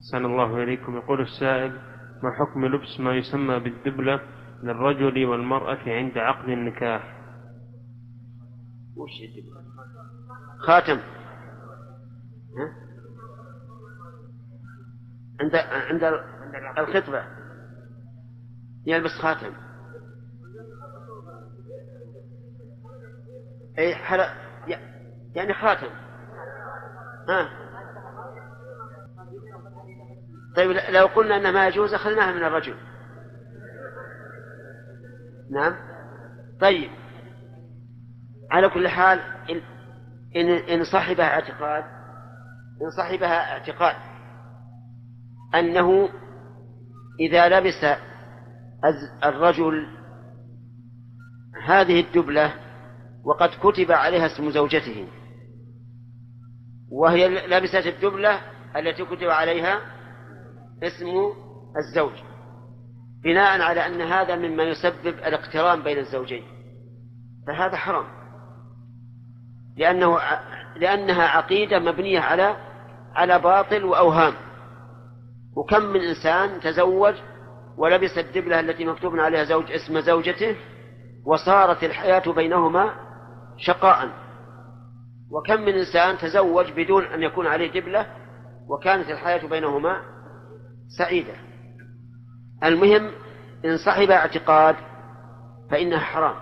أحسن الله إليكم. يقول السائل: ما حكم لبس ما يسمى بالدبلة للرجل والمرأة عند عقد النكاح؟ وش الدبلة؟ خاتم. ها؟ عند الخطبة يلبس خاتم. أي يعني خاتم. ها؟ طيب لو قلنا أنه ما يجوز أخذناها من الرجل. نعم. طيب على كل حال إن صاحبها اعتقاد أنه إذا لبس الرجل هذه الدبلة وقد كتب عليها اسم زوجته، وهي لبست الدبلة التي كتب عليها اسم الزوج، بناء على أن هذا مما يسبب الاقتران بين الزوجين، فهذا حرام، لأنها عقيدة مبنية على باطل وأوهام. وكم من إنسان تزوج ولبس الدبلة التي مكتوب عليها اسم زوجته وصارت الحياة بينهما شقاء، وكم من إنسان تزوج بدون أن يكون عليه دبلة وكانت الحياة بينهما سعيدة. المهم إن صاحب اعتقاد فإنها حرام،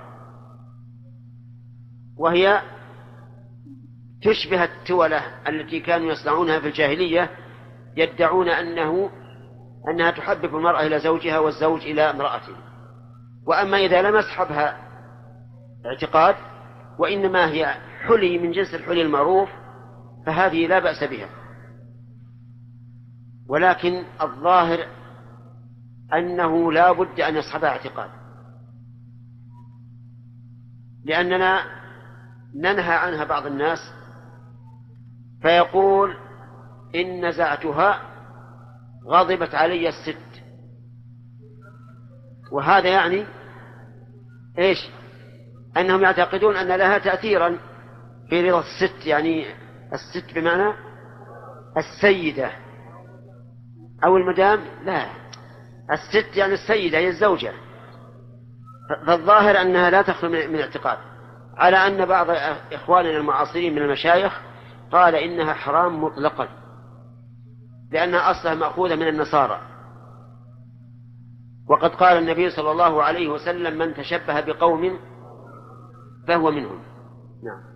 وهي تشبه التولة التي كانوا يصنعونها في الجاهلية، يدعون أنها تحبب المرأة إلى زوجها والزوج إلى امرأته. وأما إذا لم يصحبها اعتقاد وإنما هي حلي من جنس الحلي المعروف فهذه لا بأس بها، ولكن الظاهر أنه لا بد أن يصحبها اعتقاد، لأننا ننهى عنها بعض الناس فيقول إن نزعتها غضبت علي الست، وهذا يعني إيش؟ أنهم يعتقدون أن لها تأثيرا في رضا الست، يعني الست بمعنى السيدة أو المدام، لا، الست يعني السيدة هي الزوجة. فالظاهر أنها لا تخلو من اعتقاد، على أن بعض إخواننا المعاصرين من المشايخ قال إنها حرام مطلقا، لأنها أصلها مأخوذة من النصارى، وقد قال النبي صلى الله عليه وسلم: من تشبه بقوم فهو منهم. نعم.